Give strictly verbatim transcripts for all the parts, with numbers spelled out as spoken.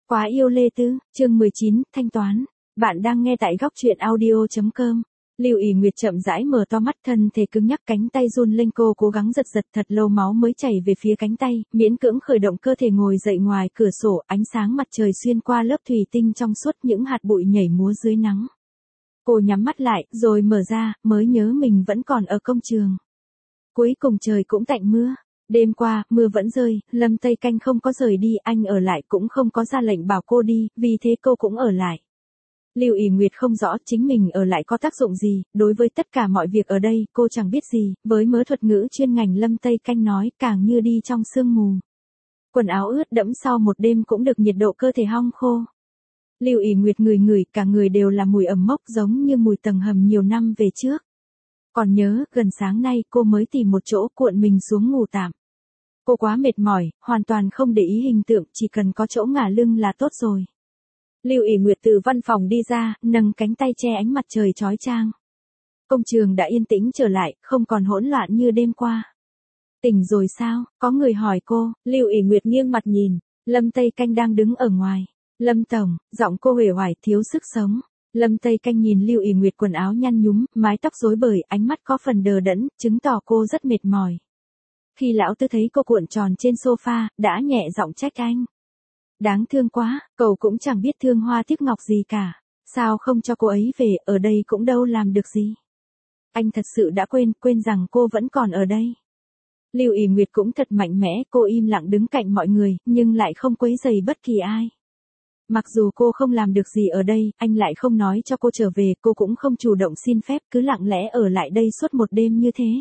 Quá yêu Lê Tư, chương mười chín, thanh toán. Bạn đang nghe tại góc truyện audio chấm com. Lưu Ý Nguyệt chậm rãi mở to mắt, thân thể cứng nhắc, cánh tay run lên, cô cố gắng giật giật thật lâu máu mới chảy về phía cánh tay, miễn cưỡng khởi động cơ thể ngồi dậy. Ngoài cửa sổ, ánh sáng mặt trời xuyên qua lớp thủy tinh trong suốt, những hạt bụi nhảy múa dưới nắng. Cô nhắm mắt lại, rồi mở ra, mới nhớ mình vẫn còn ở công trường. Cuối cùng trời cũng tạnh mưa. Đêm qua, mưa vẫn rơi, Lâm Tây Canh không có rời đi, anh ở lại cũng không có ra lệnh bảo cô đi, vì thế cô cũng ở lại. Lưu Ý Nguyệt không rõ chính mình ở lại có tác dụng gì, đối với tất cả mọi việc ở đây, cô chẳng biết gì, với mớ thuật ngữ chuyên ngành Lâm Tây Canh nói, càng như đi trong sương mù. Quần áo ướt đẫm sau một đêm cũng được nhiệt độ cơ thể hong khô. Lưu Ý Nguyệt ngửi ngửi, cả người đều là mùi ẩm mốc giống như mùi tầng hầm nhiều năm về trước. Còn nhớ, gần sáng nay cô mới tìm một chỗ cuộn mình xuống ngủ tạm. Cô quá mệt mỏi, hoàn toàn không để ý hình tượng, chỉ cần có chỗ ngả lưng là tốt rồi. Lưu Ý Nguyệt từ văn phòng đi ra, nâng cánh tay che ánh mặt trời chói chang. Công trường đã yên tĩnh trở lại, không còn hỗn loạn như đêm qua. Tỉnh rồi sao? Có người hỏi cô. Lưu Ý Nguyệt nghiêng mặt nhìn, Lâm Tây Canh đang đứng ở ngoài. Lâm tổng, giọng cô uể oải thiếu sức sống. Lâm Tây Canh nhìn Lưu Ý Nguyệt quần áo nhăn nhúm, mái tóc rối bời, ánh mắt có phần đờ đẫn, chứng tỏ cô rất mệt mỏi. Khi lão tư thấy cô cuộn tròn trên sofa, đã nhẹ giọng trách anh. Đáng thương quá, cậu cũng chẳng biết thương hoa tiếc ngọc gì cả. Sao không cho cô ấy về, ở đây cũng đâu làm được gì. Anh thật sự đã quên, quên rằng cô vẫn còn ở đây. Lưu Ý Nguyệt cũng thật mạnh mẽ, cô im lặng đứng cạnh mọi người, nhưng lại không quấy rầy bất kỳ ai. Mặc dù cô không làm được gì ở đây, anh lại không nói cho cô trở về, cô cũng không chủ động xin phép, cứ lặng lẽ ở lại đây suốt một đêm như thế.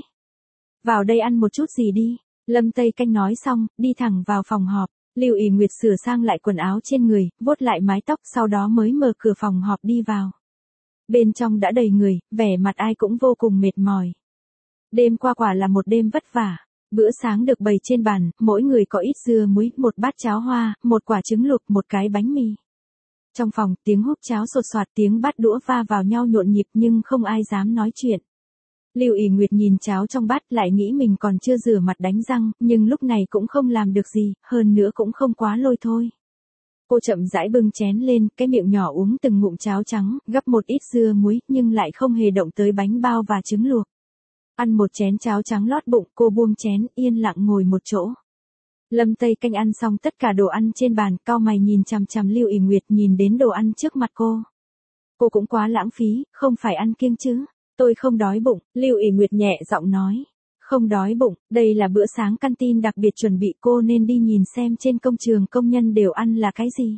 Vào đây ăn một chút gì đi. Lâm Tây Canh nói xong, đi thẳng vào phòng họp. Lưu Ý Nguyệt sửa sang lại quần áo trên người, vuốt lại mái tóc, sau đó mới mở cửa phòng họp đi vào. Bên trong đã đầy người, vẻ mặt ai cũng vô cùng mệt mỏi. Đêm qua quả là một đêm vất vả. Bữa sáng được bày trên bàn, mỗi người có ít dưa muối, một bát cháo hoa, một quả trứng luộc, một cái bánh mì. Trong phòng, tiếng húp cháo sột soạt, tiếng bát đũa va vào nhau nhộn nhịp nhưng không ai dám nói chuyện. Lưu Ý Nguyệt nhìn cháo trong bát, lại nghĩ mình còn chưa rửa mặt đánh răng, nhưng lúc này cũng không làm được gì, hơn nữa cũng không quá lôi thôi. Cô chậm rãi bưng chén lên, cái miệng nhỏ uống từng ngụm cháo trắng, gắp một ít dưa muối, nhưng lại không hề động tới bánh bao và trứng luộc. Ăn một chén cháo trắng lót bụng, cô buông chén, yên lặng ngồi một chỗ. Lâm Tây Canh ăn xong tất cả đồ ăn trên bàn, cau mày nhìn chằm chằm Lưu Ý Nguyệt, nhìn đến đồ ăn trước mặt cô. Cô cũng quá lãng phí, không phải ăn kiêng chứ? Tôi không đói bụng, Lưu Ý Nguyệt nhẹ giọng nói. Không đói bụng, đây là bữa sáng canteen đặc biệt chuẩn bị, cô nên đi nhìn xem trên công trường công nhân đều ăn là cái gì.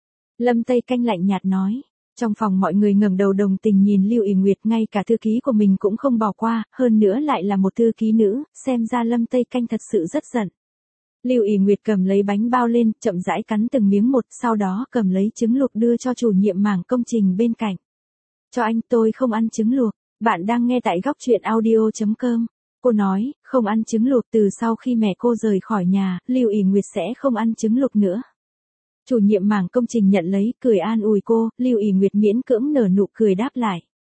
Lâm Tây Canh lạnh nhạt nói. Trong phòng mọi người ngẩng đầu đồng tình nhìn Lưu Ý Nguyệt, ngay cả thư ký của mình cũng không bỏ qua, hơn nữa lại là một thư ký nữ, xem ra Lâm Tây Canh thật sự rất giận. Lưu Ý Nguyệt cầm lấy bánh bao lên, chậm rãi cắn từng miếng một, sau đó cầm lấy trứng luộc đưa cho chủ nhiệm mảng công trình bên cạnh. Cho anh, tôi không ăn trứng luộc. Bạn đang nghe tại góc truyện audio chấm com. Cô nói, không ăn trứng luộc, từ sau khi mẹ cô rời khỏi nhà, Lưu Ý Nguyệt sẽ không ăn trứng luộc nữa. Chủ nhiệm mảng công trình nhận lấy, cười an ủi cô, Lưu Ý Nguyệt miễn cưỡng nở nụ cười đáp lại.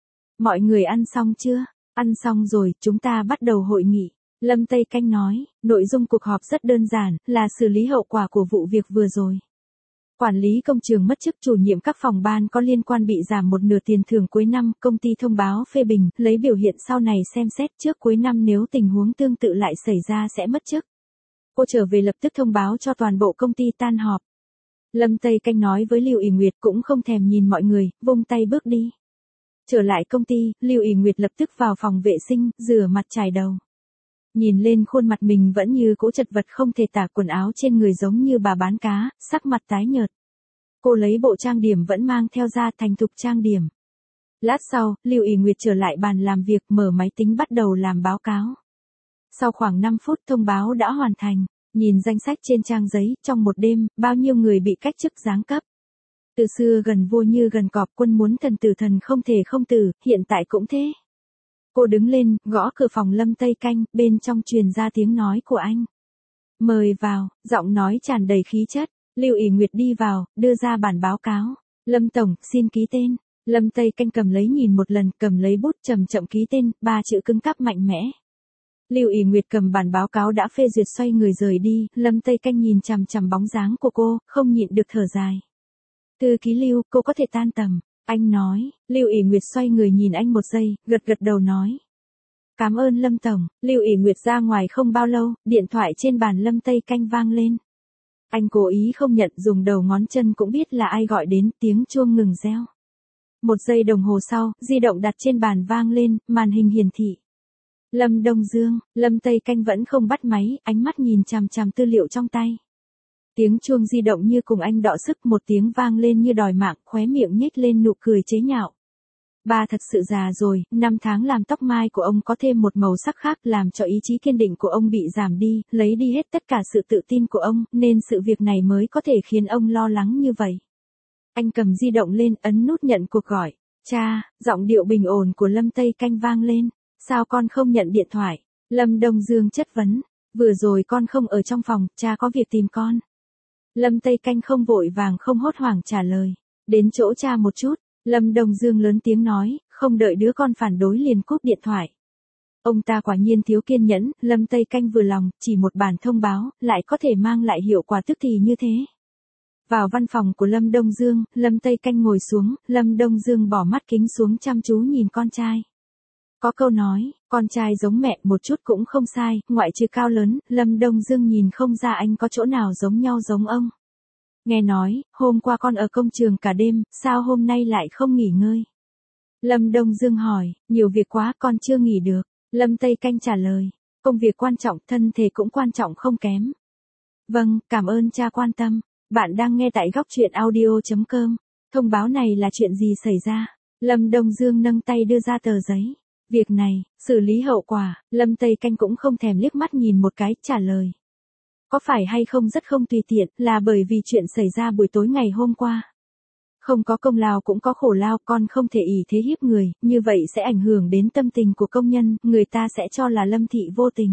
Mọi người ăn xong chưa? Ăn xong rồi, chúng ta bắt đầu hội nghị. Lâm Tây Canh nói, nội dung cuộc họp rất đơn giản, là xử lý hậu quả của vụ việc vừa rồi. Quản lý công trường mất chức, chủ nhiệm các phòng ban có liên quan bị giảm một nửa tiền thưởng cuối năm, công ty thông báo phê bình, lấy biểu hiện sau này xem xét, trước cuối năm nếu tình huống tương tự lại xảy ra sẽ mất chức. Cô trở về lập tức thông báo cho toàn bộ công ty tan họp. Lâm Tây Canh nói với Lưu Ý Nguyệt, cũng không thèm nhìn mọi người, vung tay bước đi. Trở lại công ty, Lưu Ý Nguyệt lập tức vào phòng vệ sinh, rửa mặt chải đầu. Nhìn lên khuôn mặt mình vẫn như cũ chật vật không thể tả, quần áo trên người giống như bà bán cá, sắc mặt tái nhợt. Cô lấy bộ trang điểm vẫn mang theo ra, thành thục trang điểm. Lát sau, Lưu Ý Nguyệt trở lại bàn làm việc, mở máy tính bắt đầu làm báo cáo. Sau khoảng năm phút thông báo đã hoàn thành, nhìn danh sách trên trang giấy, trong một đêm, bao nhiêu người bị cách chức giáng cấp. Từ xưa gần vua như gần cọp, quân muốn thần tử thần không thể không tử, hiện tại cũng thế. Cô đứng lên, gõ cửa phòng Lâm Tây Canh, bên trong truyền ra tiếng nói của anh. Mời vào, giọng nói tràn đầy khí chất. Lưu Ý Nguyệt đi vào, đưa ra bản báo cáo. Lâm tổng, xin ký tên. Lâm Tây Canh cầm lấy nhìn một lần, cầm lấy bút chậm chậm ký tên, ba chữ cứng cáp mạnh mẽ. Lưu Ý Nguyệt cầm bản báo cáo đã phê duyệt xoay người rời đi, Lâm Tây Canh nhìn chằm chằm bóng dáng của cô, không nhịn được thở dài. Thư ký Lưu, cô có thể tan tầm. Anh nói, Lưu ỷ Nguyệt xoay người nhìn anh một giây, gật gật đầu nói. Cảm ơn Lâm Tổng. Lưu ỷ Nguyệt ra ngoài không bao lâu, điện thoại trên bàn Lâm Tây Canh vang lên. Anh cố ý không nhận, dùng đầu ngón chân cũng biết là ai gọi đến, tiếng chuông ngừng reo. Một giây đồng hồ sau, di động đặt trên bàn vang lên, màn hình hiển thị. Lâm Đông Dương. Lâm Tây Canh vẫn không bắt máy, ánh mắt nhìn chằm chằm tư liệu trong tay. Tiếng chuông di động như cùng anh đọ sức, một tiếng vang lên như đòi mạng, khóe miệng nhếch lên nụ cười chế nhạo. Ba thật sự già rồi, năm tháng làm tóc mai của ông có thêm một màu sắc khác, làm cho ý chí kiên định của ông bị giảm đi, lấy đi hết tất cả sự tự tin của ông, nên sự việc này mới có thể khiến ông lo lắng như vậy. Anh cầm di động lên, ấn nút nhận cuộc gọi. Cha, giọng điệu bình ổn của Lâm Tây Canh vang lên. Sao con không nhận điện thoại? Lâm Đông Dương chất vấn. Vừa rồi con không ở trong phòng, cha có việc tìm con. Lâm Tây Canh không vội vàng không hốt hoảng trả lời. Đến chỗ cha một chút. Lâm Đông Dương lớn tiếng nói, không đợi đứa con phản đối liền cúp điện thoại. Ông ta quả nhiên thiếu kiên nhẫn, Lâm Tây Canh vừa lòng, chỉ một bản thông báo, lại có thể mang lại hiệu quả tức thì như thế. Vào văn phòng của Lâm Đông Dương, Lâm Tây Canh ngồi xuống, Lâm Đông Dương bỏ mắt kính xuống chăm chú nhìn con trai. Có câu nói, con trai giống mẹ một chút cũng không sai, ngoại trừ cao lớn, Lâm Đông Dương nhìn không ra anh có chỗ nào giống nhau giống ông. Nghe nói, hôm qua con ở công trường cả đêm, sao hôm nay lại không nghỉ ngơi? Lâm Đông Dương hỏi, nhiều việc quá con chưa nghỉ được. Lâm Tây Canh trả lời, công việc quan trọng, thân thể cũng quan trọng không kém. Vâng, cảm ơn cha quan tâm. Bạn đang nghe tại góc truyện audio chấm com. Thông báo này là chuyện gì xảy ra? Lâm Đông Dương nâng tay đưa ra tờ giấy. Việc này, xử lý hậu quả, Lâm Tây Canh cũng không thèm liếc mắt nhìn một cái, trả lời. Có phải hay không rất không tùy tiện, là bởi vì chuyện xảy ra buổi tối ngày hôm qua. Không có công lao cũng có khổ lao, con không thể ỷ thế hiếp người, như vậy sẽ ảnh hưởng đến tâm tình của công nhân, người ta sẽ cho là Lâm thị vô tình.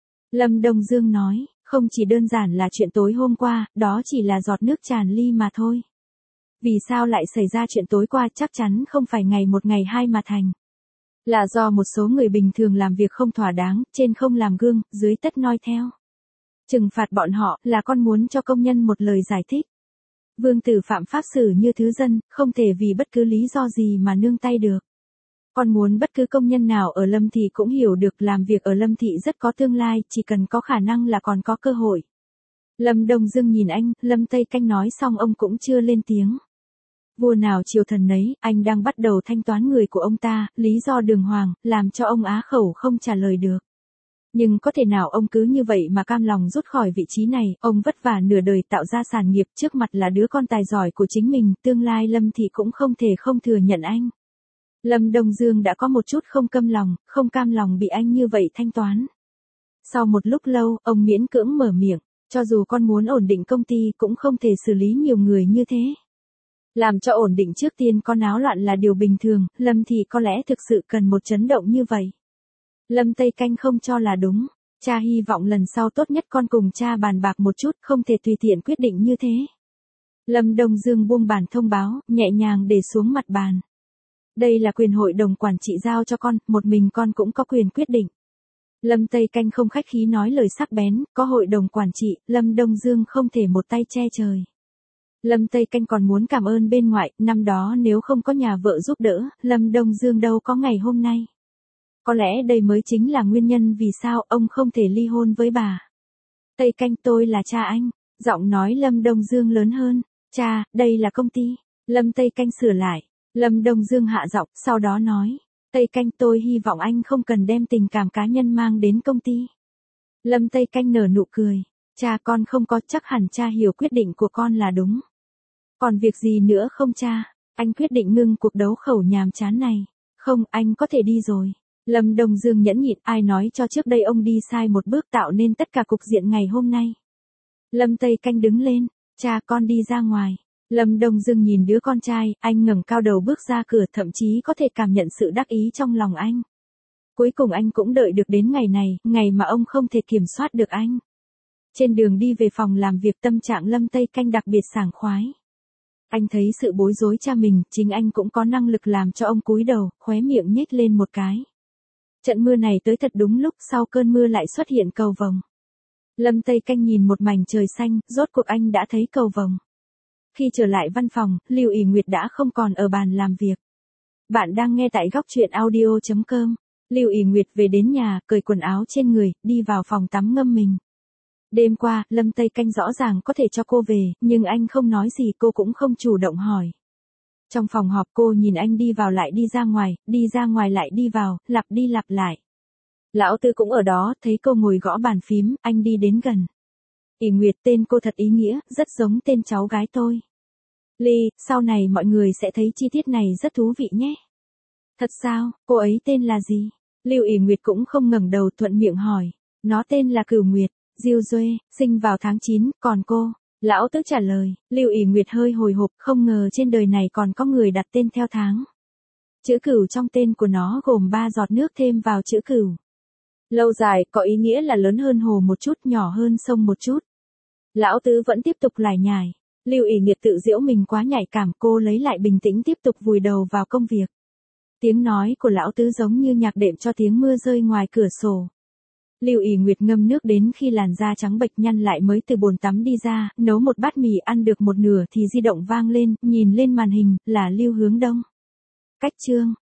Lâm Đông Dương nói, không chỉ đơn giản là chuyện tối hôm qua, đó chỉ là giọt nước tràn ly mà thôi. Vì sao lại xảy ra chuyện tối qua, chắc chắn không phải ngày một ngày hai mà thành. Là do một số người bình thường làm việc không thỏa đáng, trên không làm gương, dưới tất noi theo. Trừng phạt bọn họ là con muốn cho công nhân một lời giải thích. Vương tử phạm pháp xử như thứ dân, không thể vì bất cứ lý do gì mà nương tay được. Con muốn bất cứ công nhân nào ở Lâm thị cũng hiểu được làm việc ở Lâm thị rất có tương lai, chỉ cần có khả năng là còn có cơ hội. Lâm Đông Dương nhìn anh, Lâm Tây Canh nói xong ông cũng chưa lên tiếng. Vua nào triều thần nấy, anh đang bắt đầu thanh toán người của ông ta, lý do đường hoàng, làm cho ông á khẩu không trả lời được. Nhưng có thể nào ông cứ như vậy mà cam lòng rút khỏi vị trí này, ông vất vả nửa đời tạo ra sản nghiệp, trước mặt là đứa con tài giỏi của chính mình, tương lai Lâm thị cũng không thể không thừa nhận anh. Lâm Đông Dương đã có một chút không căm lòng, không cam lòng bị anh như vậy thanh toán. Sau một lúc lâu, ông miễn cưỡng mở miệng, cho dù con muốn ổn định công ty cũng không thể xử lý nhiều người như thế. Làm cho ổn định trước tiên con náo loạn là điều bình thường, Lâm thị có lẽ thực sự cần một chấn động như vậy. Lâm Tây Canh không cho là đúng, cha hy vọng lần sau tốt nhất con cùng cha bàn bạc một chút, không thể tùy tiện quyết định như thế. Lâm Đông Dương buông bản thông báo, nhẹ nhàng để xuống mặt bàn. Đây là quyền hội đồng quản trị giao cho con, một mình con cũng có quyền quyết định. Lâm Tây Canh không khách khí nói lời sắc bén, có hội đồng quản trị, Lâm Đông Dương không thể một tay che trời. Lâm Tây Canh còn muốn cảm ơn bên ngoại, năm đó nếu không có nhà vợ giúp đỡ, Lâm Đông Dương đâu có ngày hôm nay. Có lẽ đây mới chính là nguyên nhân vì sao ông không thể ly hôn với bà. Tây Canh, tôi là cha anh. Giọng nói Lâm Đông Dương lớn hơn. Cha, đây là công ty. Lâm Tây Canh sửa lại. Lâm Đông Dương hạ giọng, sau đó nói. Tây Canh, tôi hy vọng anh không cần đem tình cảm cá nhân mang đến công ty. Lâm Tây Canh nở nụ cười. Cha, con không có, chắc hẳn cha hiểu quyết định của con là đúng. Còn việc gì nữa không cha? Anh quyết định ngưng cuộc đấu khẩu nhàm chán này. Không, anh có thể đi rồi. Lâm Đông Dương nhẫn nhịn, ai nói cho trước đây ông đi sai một bước tạo nên tất cả cục diện ngày hôm nay. Lâm Tây Canh đứng lên, cha, con đi ra ngoài. Lâm Đông Dương nhìn đứa con trai, anh ngẩng cao đầu bước ra cửa, thậm chí có thể cảm nhận sự đắc ý trong lòng anh. Cuối cùng anh cũng đợi được đến ngày này, ngày mà ông không thể kiểm soát được anh. Trên đường đi về phòng làm việc, tâm trạng Lâm Tây Canh đặc biệt sảng khoái. Anh thấy sự bối rối cha mình, chính anh cũng có năng lực làm cho ông cúi đầu, khóe miệng nhếch lên một cái. Trận mưa này tới thật đúng lúc, sau cơn mưa lại xuất hiện cầu vồng. Lâm Tây Canh nhìn một mảnh trời xanh, rốt cuộc anh đã thấy cầu vồng. Khi trở lại văn phòng, Lưu ỷ Nguyệt đã không còn ở bàn làm việc. Bạn đang nghe tại góc truyện audio chấm com. Lưu ỷ Nguyệt về đến nhà, cởi quần áo trên người, đi vào phòng tắm ngâm mình. Đêm qua, Lâm Tây Canh rõ ràng có thể cho cô về, nhưng anh không nói gì, cô cũng không chủ động hỏi. Trong phòng họp cô nhìn anh đi vào lại đi ra ngoài, đi ra ngoài lại đi vào, lặp đi lặp lại. Lão Tư cũng ở đó, thấy cô ngồi gõ bàn phím, anh đi đến gần. ỷ Nguyệt, tên cô thật ý nghĩa, rất giống tên cháu gái tôi. Ly, sau này mọi người sẽ thấy chi tiết này rất thú vị nhé. Thật sao, cô ấy tên là gì? Lưu ỷ Nguyệt cũng không ngẩng đầu, thuận miệng hỏi. Nó tên là Cửu Nguyệt, Diêu Duê, sinh vào tháng chín, còn cô? Lão Tứ trả lời. Lưu ỷ Nguyệt hơi hồi hộp, không ngờ trên đời này còn có người đặt tên theo tháng. Chữ Cửu trong tên của nó gồm ba giọt nước thêm vào chữ Cửu. Lâu dài, có ý nghĩa là lớn hơn hồ một chút, nhỏ hơn sông một chút. Lão Tứ vẫn tiếp tục lải nhải. Lưu ỷ Nguyệt tự giễu mình quá nhạy cảm, cô lấy lại bình tĩnh tiếp tục vùi đầu vào công việc. Tiếng nói của Lão Tứ giống như nhạc đệm cho tiếng mưa rơi ngoài cửa sổ. Lưu ỷ Nguyệt ngâm nước đến khi làn da trắng bệch nhăn lại mới từ bồn tắm đi ra, nấu một bát mì ăn được một nửa thì di động vang lên, nhìn lên màn hình, là Lưu Hướng Đông. Cách chương.